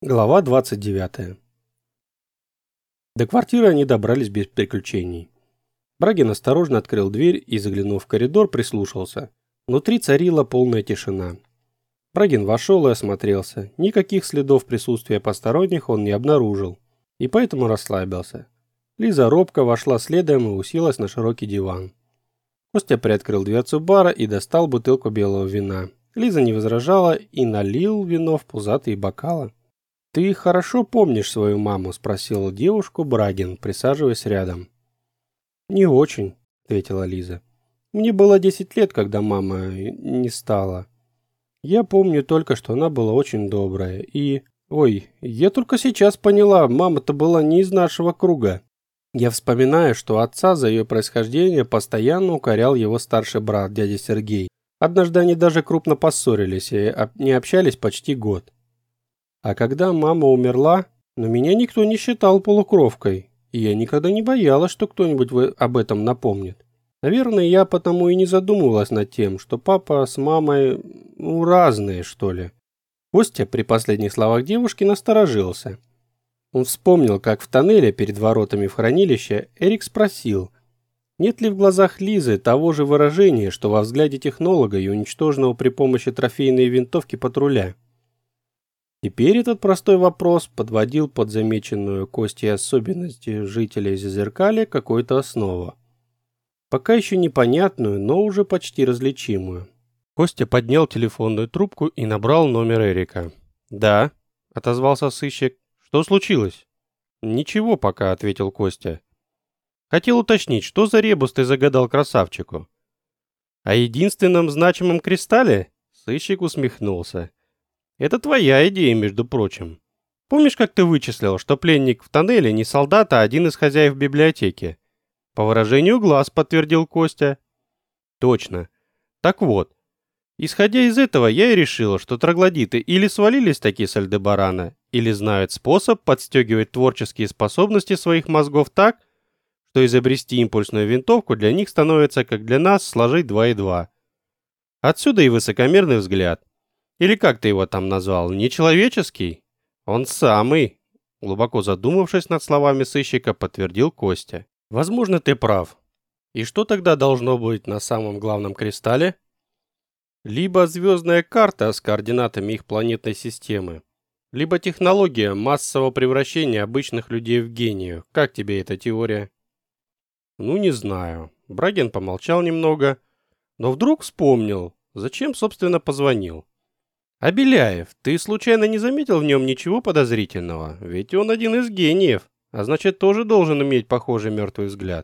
Глава 29. До квартиры они добрались без приключений. Брагин осторожно открыл дверь и, заглянув в коридор, прислушался. Внутри царила полная тишина. Брагин вошел и осмотрелся. Никаких следов присутствия посторонних он не обнаружил, и поэтому расслабился. Лиза робко вошла следом и уселась на широкий диван. Костя приоткрыл дверцу бара и достал бутылку белого вина. Лиза не возражала и налил вино в пузатые бокалы. «Ты хорошо помнишь свою маму?» – спросил девушку Брагин, присаживаясь рядом. «Не очень», – ответила Лиза. «Мне было 10 лет, когда мама не стала. Я помню только, что она была очень добрая. И... Ой, я только сейчас поняла, мама-то была не из нашего круга. Я вспоминаю, что отца за ее происхождение постоянно укорял его старший брат, дядя Сергей. Однажды они даже крупно поссорились и не общались почти год. А когда мама умерла, но меня никто не считал полукровкой, и я никогда не боялась, что кто-нибудь об этом напомнит. Наверное, я потому и не задумывалась над тем, что папа с мамой, разные, что ли». Костя при последних словах девушки насторожился. Он вспомнил, как в тоннеле перед воротами в хранилище Эрик спросил, нет ли в глазах Лизы того же выражения, что во взгляде технолога и уничтоженного при помощи трофейной винтовки патруля. Теперь этот простой вопрос подводил под замеченную Костей особенности жителей Зазеркалья какую-то основу. Пока еще непонятную, но уже почти различимую. Костя поднял телефонную трубку и набрал номер Эрика. «Да», — отозвался сыщик. «Что случилось?» «Ничего пока», — ответил Костя. «Хотел уточнить, что за ребус ты загадал красавчику?» «О единственном значимом кристалле?» Сыщик усмехнулся. «Это твоя идея, между прочим. Помнишь, как ты вычислил, что пленник в тоннеле не солдат, а один из хозяев библиотеки?» «По выражению глаз», — подтвердил Костя. «Точно. Так вот, исходя из этого, я и решил, что троглодиты или свалились таки с Альдебарана, или знают способ подстегивать творческие способности своих мозгов так, что изобрести импульсную винтовку для них становится, как для нас, сложить 2 и 2. Отсюда и высокомерный взгляд. Или как ты его там назвал, нечеловеческий? Он самый», — глубоко задумавшись над словами сыщика, подтвердил Костя. «Возможно, ты прав. И что тогда должно быть на самом главном кристалле?» «Либо звездная карта с координатами их планетной системы, либо технология массового превращения обычных людей в гениев. Как тебе эта теория?» «Ну, не знаю». Брагин помолчал немного, но вдруг вспомнил, зачем, собственно, позвонил. «А Беляев, ты случайно не заметил в нем ничего подозрительного? Ведь он один из гениев, а значит, тоже должен иметь похожий мертвый взгляд».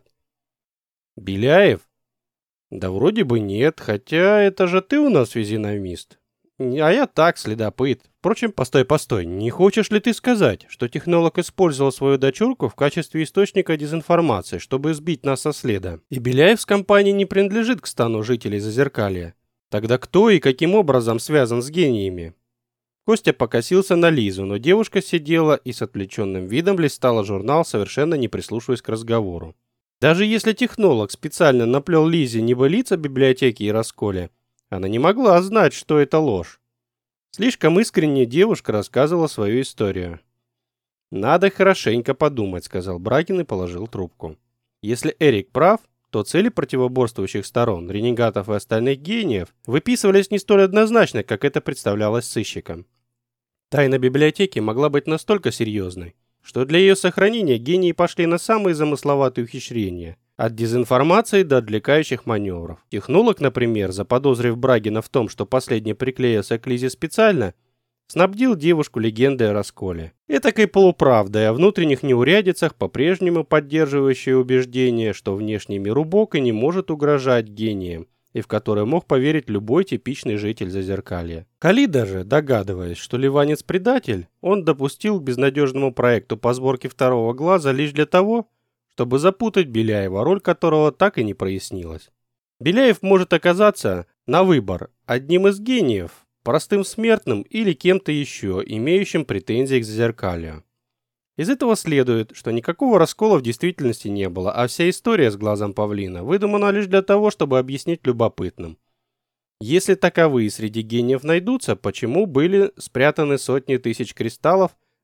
«Беляев? Да вроде бы нет, хотя это же ты у нас физиономист. А я так, следопыт. Впрочем, постой, не хочешь ли ты сказать, что технолог использовал свою дочурку в качестве источника дезинформации, чтобы сбить нас со следа? И Беляев с компанией не принадлежит к стану жителей Зазеркалья. Тогда кто и каким образом связан с гениями?» Костя покосился на Лизу, но девушка сидела и с отвлеченным видом листала журнал, совершенно не прислушиваясь к разговору. Даже если технолог специально наплел Лизе небылиц о библиотеке и расколе, она не могла знать, что это ложь. Слишком искренне девушка рассказывала свою историю. «Надо хорошенько подумать», — сказал Брагин и положил трубку. Если Эрик прав, то цели противоборствующих сторон, ренегатов и остальных гениев, выписывались не столь однозначно, как это представлялось сыщикам. Тайна библиотеки могла быть настолько серьезной, что для ее сохранения гении пошли на самые замысловатые ухищрения, от дезинформации до отвлекающих маневров. Технолог, например, заподозрив Брагина в том, что последний приклеился к Лизе специально, снабдил девушку легендой о расколе. Этакой полуправдой о внутренних неурядицах, по-прежнему поддерживающей убеждение, что внешний мир убог и не может угрожать гениям, и в которое мог поверить любой типичный житель Зазеркалья. Калида же, догадываясь, что Ливанец предатель, он допустил к безнадежному проекту по сборке второго глаза лишь для того, чтобы запутать Беляева, роль которого так и не прояснилась. Беляев может оказаться, на выбор, одним из гениев, простым смертным или кем-то еще, имеющим претензии к Зазеркалью. Из этого следует, что никакого раскола в действительности не было, а вся история с глазом павлина выдумана лишь для того, чтобы объяснить любопытным. Если таковые среди гениев найдутся, почему были спрятаны сотни тысяч кристаллов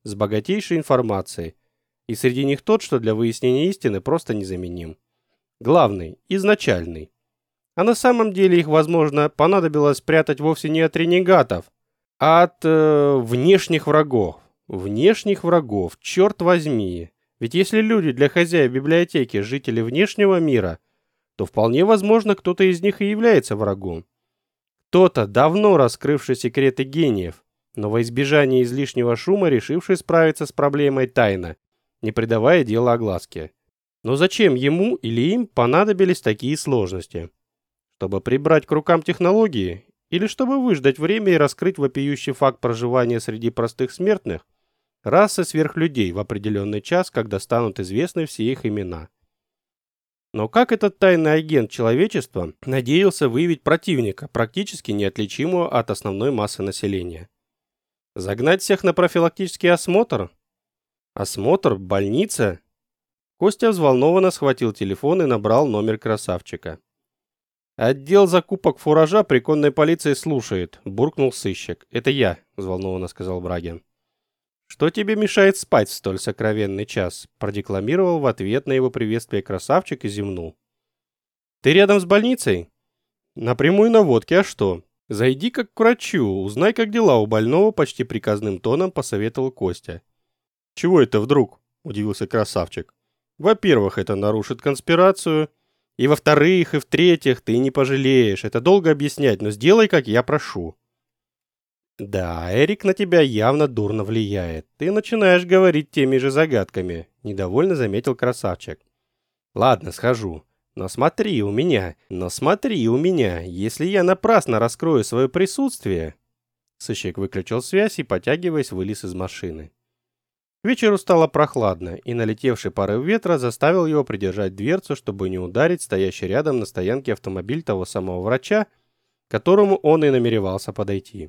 с богатейшей информацией, и среди них тот, что для выяснения истины просто незаменим. Главный, изначальный. А на самом деле их, возможно, понадобилось спрятать вовсе не от ренегатов, а от внешних врагов. Внешних врагов, черт возьми. Ведь если люди для хозяев библиотеки жители внешнего мира, то вполне возможно, кто-то из них и является врагом. Кто-то, давно раскрывший секреты гениев, но во избежание излишнего шума решивший справиться с проблемой тайно, не придавая делу огласке. Но зачем ему или им понадобились такие сложности? Чтобы прибрать к рукам технологии или чтобы выждать время и раскрыть вопиющий факт проживания среди простых смертных расы сверхлюдей в определенный час, когда станут известны все их имена? Но как этот тайный агент человечества надеялся выявить противника, практически неотличимого от основной массы населения? Загнать всех на профилактический осмотр? Осмотр? Больница? Костя взволнованно схватил телефон и набрал номер красавчика. «Отдел закупок фуража при конной полиции слушает», – буркнул сыщик. «Это я», – взволнованно сказал Брагин. «Что тебе мешает спать в столь сокровенный час?» – продекламировал в ответ на его приветствие красавчик и зевнул. «Ты рядом с больницей?» «На прямой наводке, а что? Зайди как к врачу, узнай, как дела у больного», – почти приказным тоном посоветовал Костя. «Чего это вдруг?» – удивился красавчик. «Во-первых, это нарушит конспирацию. И во-вторых, и в-третьих, ты не пожалеешь. Это долго объяснять, но сделай, как я прошу». «Да, Эрик на тебя явно дурно влияет. Ты начинаешь говорить теми же загадками», – недовольно заметил красавчик. «Ладно, схожу. Но смотри у меня, если я напрасно раскрою свое присутствие...» Сыщик выключил связь и, потягиваясь, вылез из машины. К вечеру стало прохладно, и налетевший порыв ветра заставил его придержать дверцу, чтобы не ударить стоящий рядом на стоянке автомобиль того самого врача, к которому он и намеревался подойти.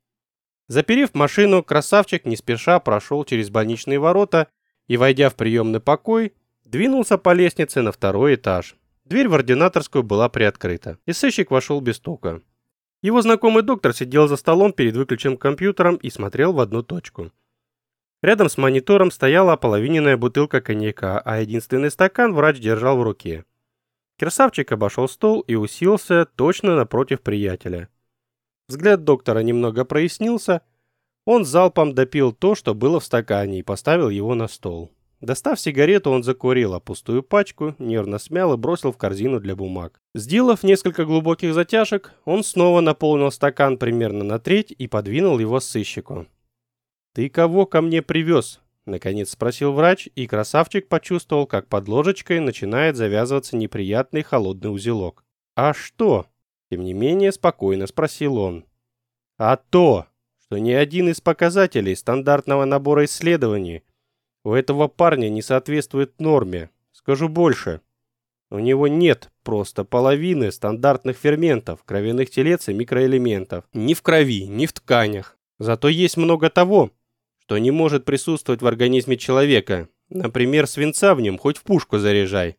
Заперев машину, красавчик не спеша прошел через больничные ворота и, войдя в приемный покой, двинулся по лестнице на второй этаж. Дверь в ординаторскую была приоткрыта, и сыщик вошел без стука. Его знакомый доктор сидел за столом перед выключенным компьютером и смотрел в одну точку. Рядом с монитором стояла ополовиненная бутылка коньяка, а единственный стакан врач держал в руке. Красавчик обошел стол и уселся точно напротив приятеля. Взгляд доктора немного прояснился. Он залпом допил то, что было в стакане, и поставил его на стол. Достав сигарету, он закурил, а пустую пачку нервно смял и бросил в корзину для бумаг. Сделав несколько глубоких затяжек, он снова наполнил стакан примерно на треть и подвинул его сыщику. «Ты кого ко мне привез?» – наконец спросил врач, и красавчик почувствовал, как под ложечкой начинает завязываться неприятный холодный узелок. «А что?» – тем не менее спокойно спросил он. «А то, что ни один из показателей стандартного набора исследований у этого парня не соответствует норме. Скажу больше. У него нет просто половины стандартных ферментов, кровяных телец и микроэлементов. Ни в крови, ни в тканях. Зато есть много того, что не может присутствовать в организме человека. Например, свинца в нем хоть в пушку заряжай.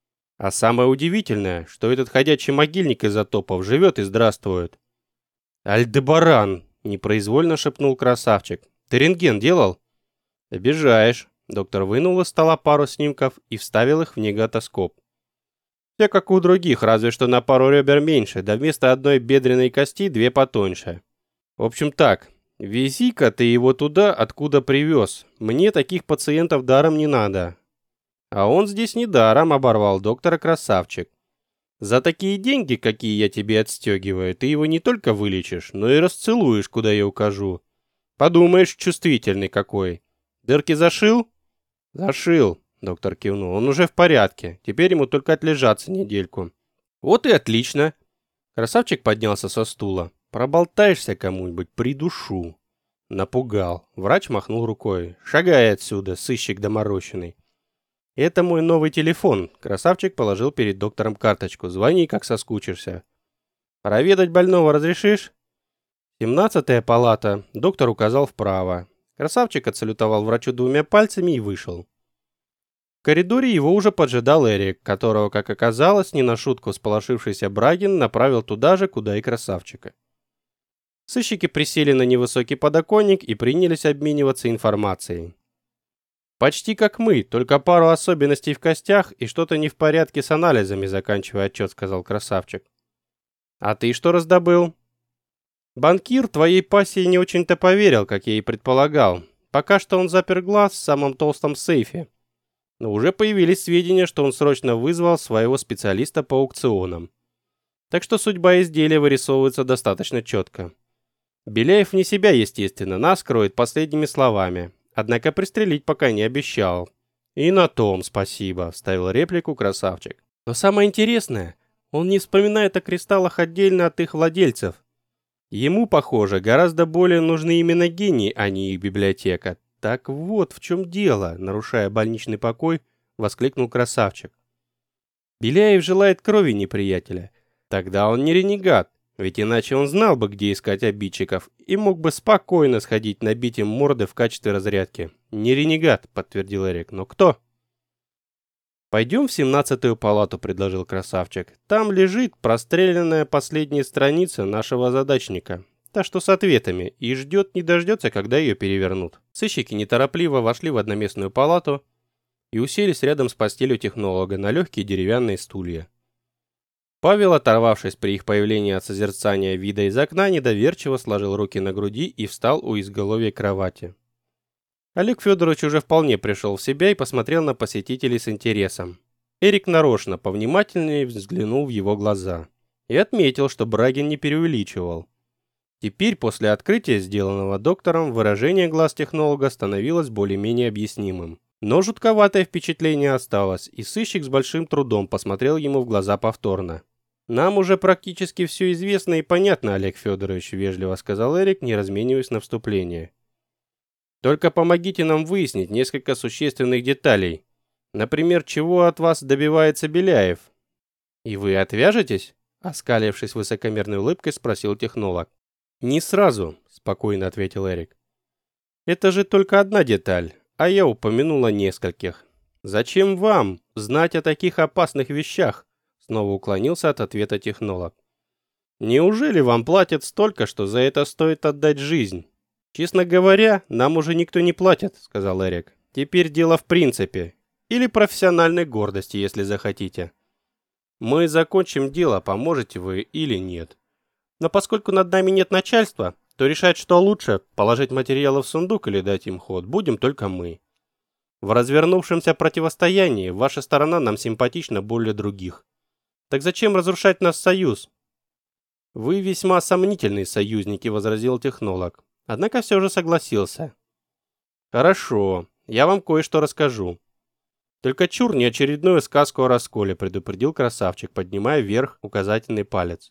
А самое удивительное, что этот ходячий могильник изотопов живет и здравствует». «Альдебаран!» – непроизвольно шепнул красавчик. «Ты рентген делал?» «Обижаешь». Доктор вынул из стола пару снимков и вставил их в негатоскоп. «Все как у других, разве что на пару ребер меньше, да вместо одной бедренной кости две потоньше. В общем так, вези-ка ты его туда, откуда привез. Мне таких пациентов даром не надо». «А он здесь не даром», — оборвал доктора красавчик. «За такие деньги, какие я тебе отстегиваю, ты его не только вылечишь, но и расцелуешь, куда я укажу. Подумаешь, чувствительный какой. Дырки зашил?» «Зашил», — доктор кивнул. «Он уже в порядке. Теперь ему только отлежаться недельку». «Вот и отлично». Красавчик поднялся со стула. «Проболтаешься кому-нибудь, придушу». Напугал. Врач махнул рукой. «Шагай отсюда, сыщик доморощенный». «Это мой новый телефон». Красавчик положил перед доктором карточку. «Звони, как соскучишься». «Проведать больного разрешишь?» 17-я палата. Доктор указал вправо. Красавчик отсалютовал врачу двумя пальцами и вышел. В коридоре его уже поджидал Эрик, которого, как оказалось, не на шутку всполошившийся Брагин направил туда же, куда и красавчика. Сыщики присели на невысокий подоконник и принялись обмениваться информацией. «Почти как мы, только пару особенностей в костях и что-то не в порядке с анализами», заканчивая отчет, сказал красавчик. «А ты что раздобыл?» «Банкир твоей пассии не очень-то поверил, как я и предполагал. Пока что он запер глаз в самом толстом сейфе. Но уже появились сведения, что он срочно вызвал своего специалиста по аукционам. Так что судьба изделия вырисовывается достаточно четко. Беляев вне себя, естественно, нас кроет последними словами. Однако пристрелить пока не обещал. И на том спасибо, вставил реплику красавчик. Но самое интересное, он не вспоминает о кристаллах отдельно от их владельцев. Ему, похоже, гораздо более нужны именно гении, а не их библиотека. Так вот в чем дело, нарушая больничный покой, воскликнул красавчик. Беляев желает крови неприятеля. Тогда он не ренегат, ведь иначе он знал бы, где искать обидчиков, и мог бы спокойно сходить набить им морды в качестве разрядки. Не ренегат, подтвердил Эрик, но кто? «Пойдем в 17-ю палату», — предложил красавчик. «Там лежит простреленная последняя страница нашего задачника, та что с ответами, и ждет не дождется, когда ее перевернут». Сыщики неторопливо вошли в одноместную палату и уселись рядом с постелью технолога на легкие деревянные стулья. Павел, оторвавшись при их появлении от созерцания вида из окна, недоверчиво сложил руки на груди и встал у изголовья кровати. Олег Федорович уже вполне пришел в себя и посмотрел на посетителей с интересом. Эрик нарочно повнимательнее взглянул в его глаза и отметил, что Брагин не преувеличивал. Теперь, после открытия, сделанного доктором, выражение глаз технолога становилось более-менее объяснимым. Но жутковатое впечатление осталось, и сыщик с большим трудом посмотрел ему в глаза повторно. «Нам уже практически все известно и понятно, Олег Федорович», — вежливо сказал Эрик, не размениваясь на вступление. «Только помогите нам выяснить несколько существенных деталей. Например, чего от вас добивается Беляев?» «И вы отвяжетесь?» — оскалившись высокомерной улыбкой, спросил технолог. «Не сразу», — спокойно ответил Эрик. «Это же только одна деталь, а я упомянул о нескольких. Зачем вам знать о таких опасных вещах?» Снова уклонился от ответа технолог. «Неужели вам платят столько, что за это стоит отдать жизнь?» «Честно говоря, нам уже никто не платит», — сказал Эрик. «Теперь дело в принципе. Или профессиональной гордости, если захотите. Мы закончим дело, поможете вы или нет. Но поскольку над нами нет начальства, то решать, что лучше, положить материалы в сундук или дать им ход, будем только мы. В развернувшемся противостоянии ваша сторона нам симпатична более других. Так зачем разрушать наш союз?» «Вы весьма сомнительные союзники», — возразил технолог. Однако все же согласился. «Хорошо, я вам кое-что расскажу. Только чур не очередную сказку о расколе», — предупредил красавчик, поднимая вверх указательный палец.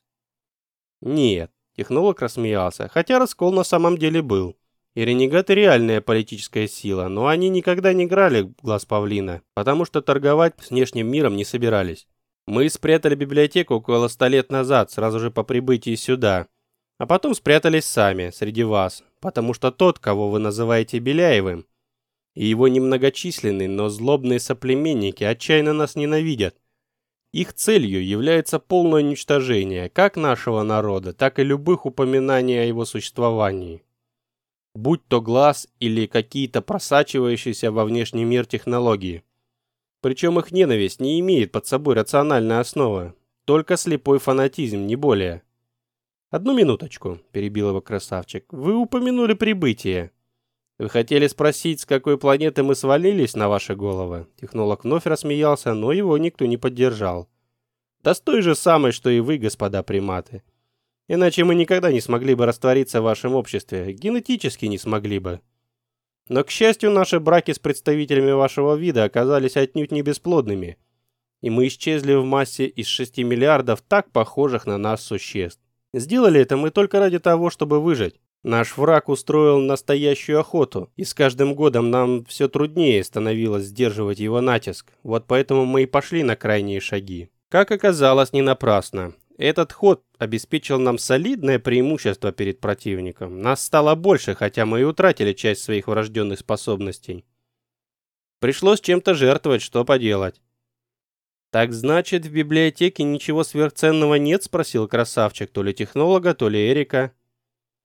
«Нет», — технолог рассмеялся, хотя раскол на самом деле был. И ренегаты реальная политическая сила, но они никогда не играли в глаз павлина, потому что торговать с внешним миром не собирались. Мы спрятали библиотеку около 100 лет назад, сразу же по прибытии сюда. А потом спрятались сами, среди вас, потому что тот, кого вы называете Беляевым, и его немногочисленные, но злобные соплеменники отчаянно нас ненавидят. Их целью является полное уничтожение как нашего народа, так и любых упоминаний о его существовании. Будь то глаз или какие-то просачивающиеся во внешний мир технологии. Причем их ненависть не имеет под собой рациональной основы, только слепой фанатизм, не более. «Одну минуточку», — перебил его красавчик. «Вы упомянули прибытие. Вы хотели спросить, с какой планеты мы свалились на ваши головы?» Технолог вновь рассмеялся, но его никто не поддержал. «Да с той же самой, что и вы, господа приматы. Иначе мы никогда не смогли бы раствориться в вашем обществе, генетически не смогли бы. Но, к счастью, наши браки с представителями вашего вида оказались отнюдь не бесплодными, и мы исчезли в массе из 6 миллиардов так похожих на нас существ. Сделали это мы только ради того, чтобы выжить. Наш враг устроил настоящую охоту, и с каждым годом нам все труднее становилось сдерживать его натиск. Вот поэтому мы и пошли на крайние шаги. Как оказалось, не напрасно. Этот ход обеспечил нам солидное преимущество перед противником. Нас стало больше, хотя мы и утратили часть своих врожденных способностей. Пришлось чем-то жертвовать, что поделать. «Так значит, в библиотеке ничего сверхценного нет?» — спросил красавчик, то ли технолога, то ли Эрика.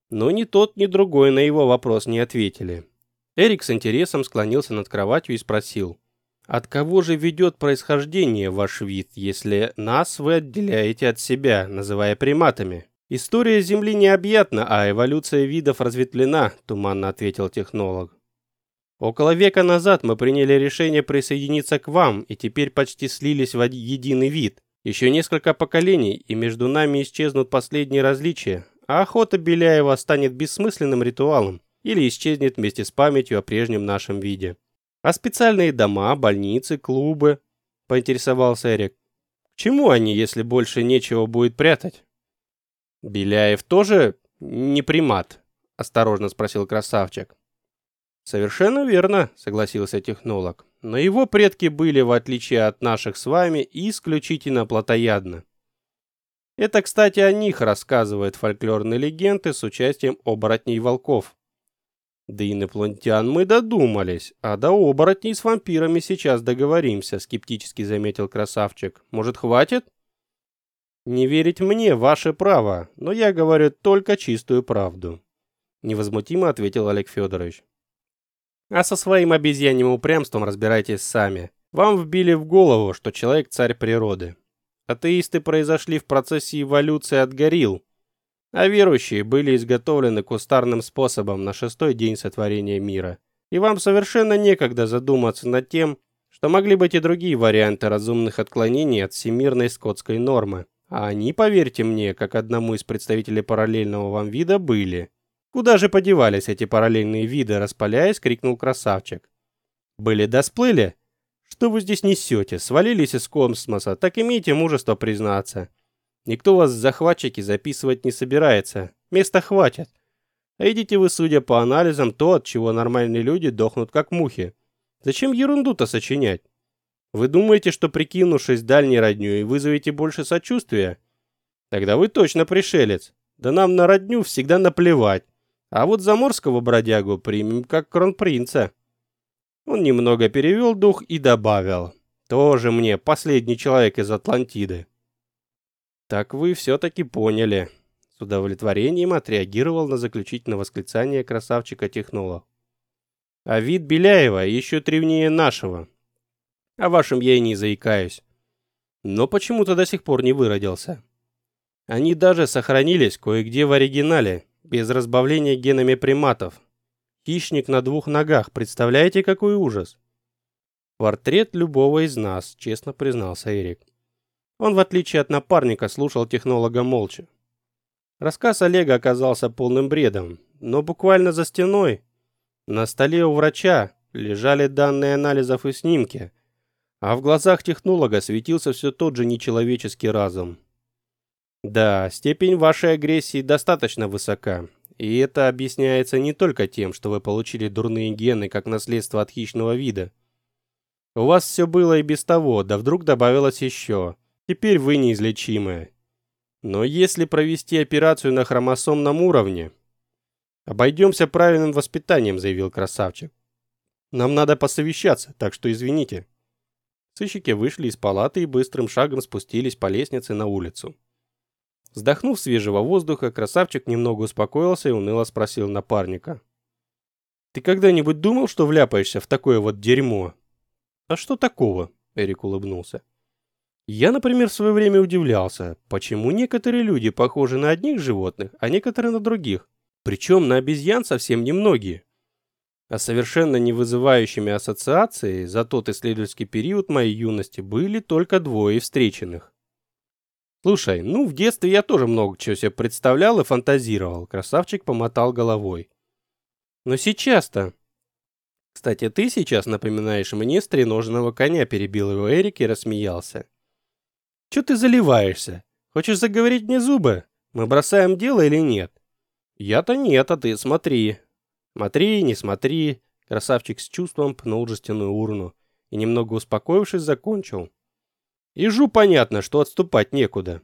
Но ни тот, ни другой на его вопрос не ответили. Эрик с интересом склонился над кроватью и спросил: «От кого же ведет происхождение ваш вид, если нас вы отделяете от себя, называя приматами?» «История Земли необъятна, а эволюция видов разветвлена», – туманно ответил технолог. «Около века назад мы приняли решение присоединиться к вам и теперь почти слились в единый вид. Еще несколько поколений, и между нами исчезнут последние различия, а охота Беляева станет бессмысленным ритуалом или исчезнет вместе с памятью о прежнем нашем виде». «А специальные дома, больницы, клубы?» – поинтересовался Эрик. «К чему они, если больше нечего будет прятать?» «Беляев тоже не примат?» – осторожно спросил красавчик. «Совершенно верно», – согласился технолог. «Но его предки были, в отличие от наших с вами, исключительно плотоядны. Это, кстати, о них рассказывают фольклорные легенды с участием оборотней и волков. До инопланетян мы додумались, а до оборотней с вампирами сейчас договоримся», – скептически заметил красавчик. «Может, хватит?» «Не верить мне – ваше право, но я говорю только чистую правду», – невозмутимо ответил Олег Федорович. «А со своим обезьяньим упрямством разбирайтесь сами. Вам вбили в голову, что человек – царь природы. Атеисты произошли в процессе эволюции от горилл, а верующие были изготовлены кустарным способом на 6-й день сотворения мира. И вам совершенно некогда задуматься над тем, что могли быть и другие варианты разумных отклонений от всемирной скотской нормы. А они, поверьте мне, как одному из представителей параллельного вам вида, были. Куда же подевались эти параллельные виды, распаляясь, крикнул красавчик. Были да сплыли? Что вы здесь несете? Свалились из космоса, так имейте мужество признаться. Никто вас в захватчики записывать не собирается, места хватит. А идите вы, судя по анализам, то, от чего нормальные люди дохнут как мухи. Зачем ерунду-то сочинять? Вы думаете, что прикинувшись дальней роднёй, вызовете больше сочувствия? Тогда вы точно пришелец. Да нам на родню всегда наплевать. А вот заморского бродягу примем как кронпринца. Он немного перевел дух и добавил: тоже мне последний человек из Атлантиды. Так вы все-таки поняли. С удовлетворением отреагировал на заключительное восклицание красавчика-технолог. А вид Беляева еще древнее нашего. О вашем я и не заикаюсь. Но почему-то до сих пор не выродился. Они даже сохранились кое-где в оригинале, без разбавления генами приматов. Хищник на 2 ногах, представляете, какой ужас? Портрет любого из нас, честно признался Эрик. Он, в отличие от напарника, слушал технолога молча. Рассказ Олега оказался полным бредом, но буквально за стеной, на столе у врача, лежали данные анализов и снимки, а в глазах технолога светился все тот же нечеловеческий разум. Да, степень вашей агрессии достаточно высока, и это объясняется не только тем, что вы получили дурные гены как наследство от хищного вида. У вас все было и без того, да вдруг добавилось еще. Теперь вы неизлечимы. Но если провести операцию на хромосомном уровне, обойдемся правильным воспитанием, заявил красавчик. Нам надо посовещаться, так что извините. Сыщики вышли из палаты и быстрым шагом спустились по лестнице на улицу. Вздохнув свежего воздуха, красавчик немного успокоился и уныло спросил напарника: «Ты когда-нибудь думал, что вляпаешься в такое вот дерьмо?» «А что такого?» — Эрик улыбнулся. «Я, например, в свое время удивлялся, почему некоторые люди похожи на одних животных, а некоторые на других. Причем на обезьян совсем немногие. А совершенно не вызывающими ассоциации за тот исследовательский период моей юности были только 2 встреченных. Слушай, ну в детстве я тоже много чего себе представлял и фантазировал», красавчик помотал головой. «Но сейчас-то...» «Кстати, ты сейчас напоминаешь мне стреноженного коня», перебил его Эрик и рассмеялся. «Чё ты заливаешься? Хочешь заговорить мне зубы? Мы бросаем дело или нет?» «Я-то нет, а ты смотри». «Смотри, не смотри», красавчик с чувством пнул жестяную урну и, немного успокоившись, закончил. «Ежу понятно, что отступать некуда.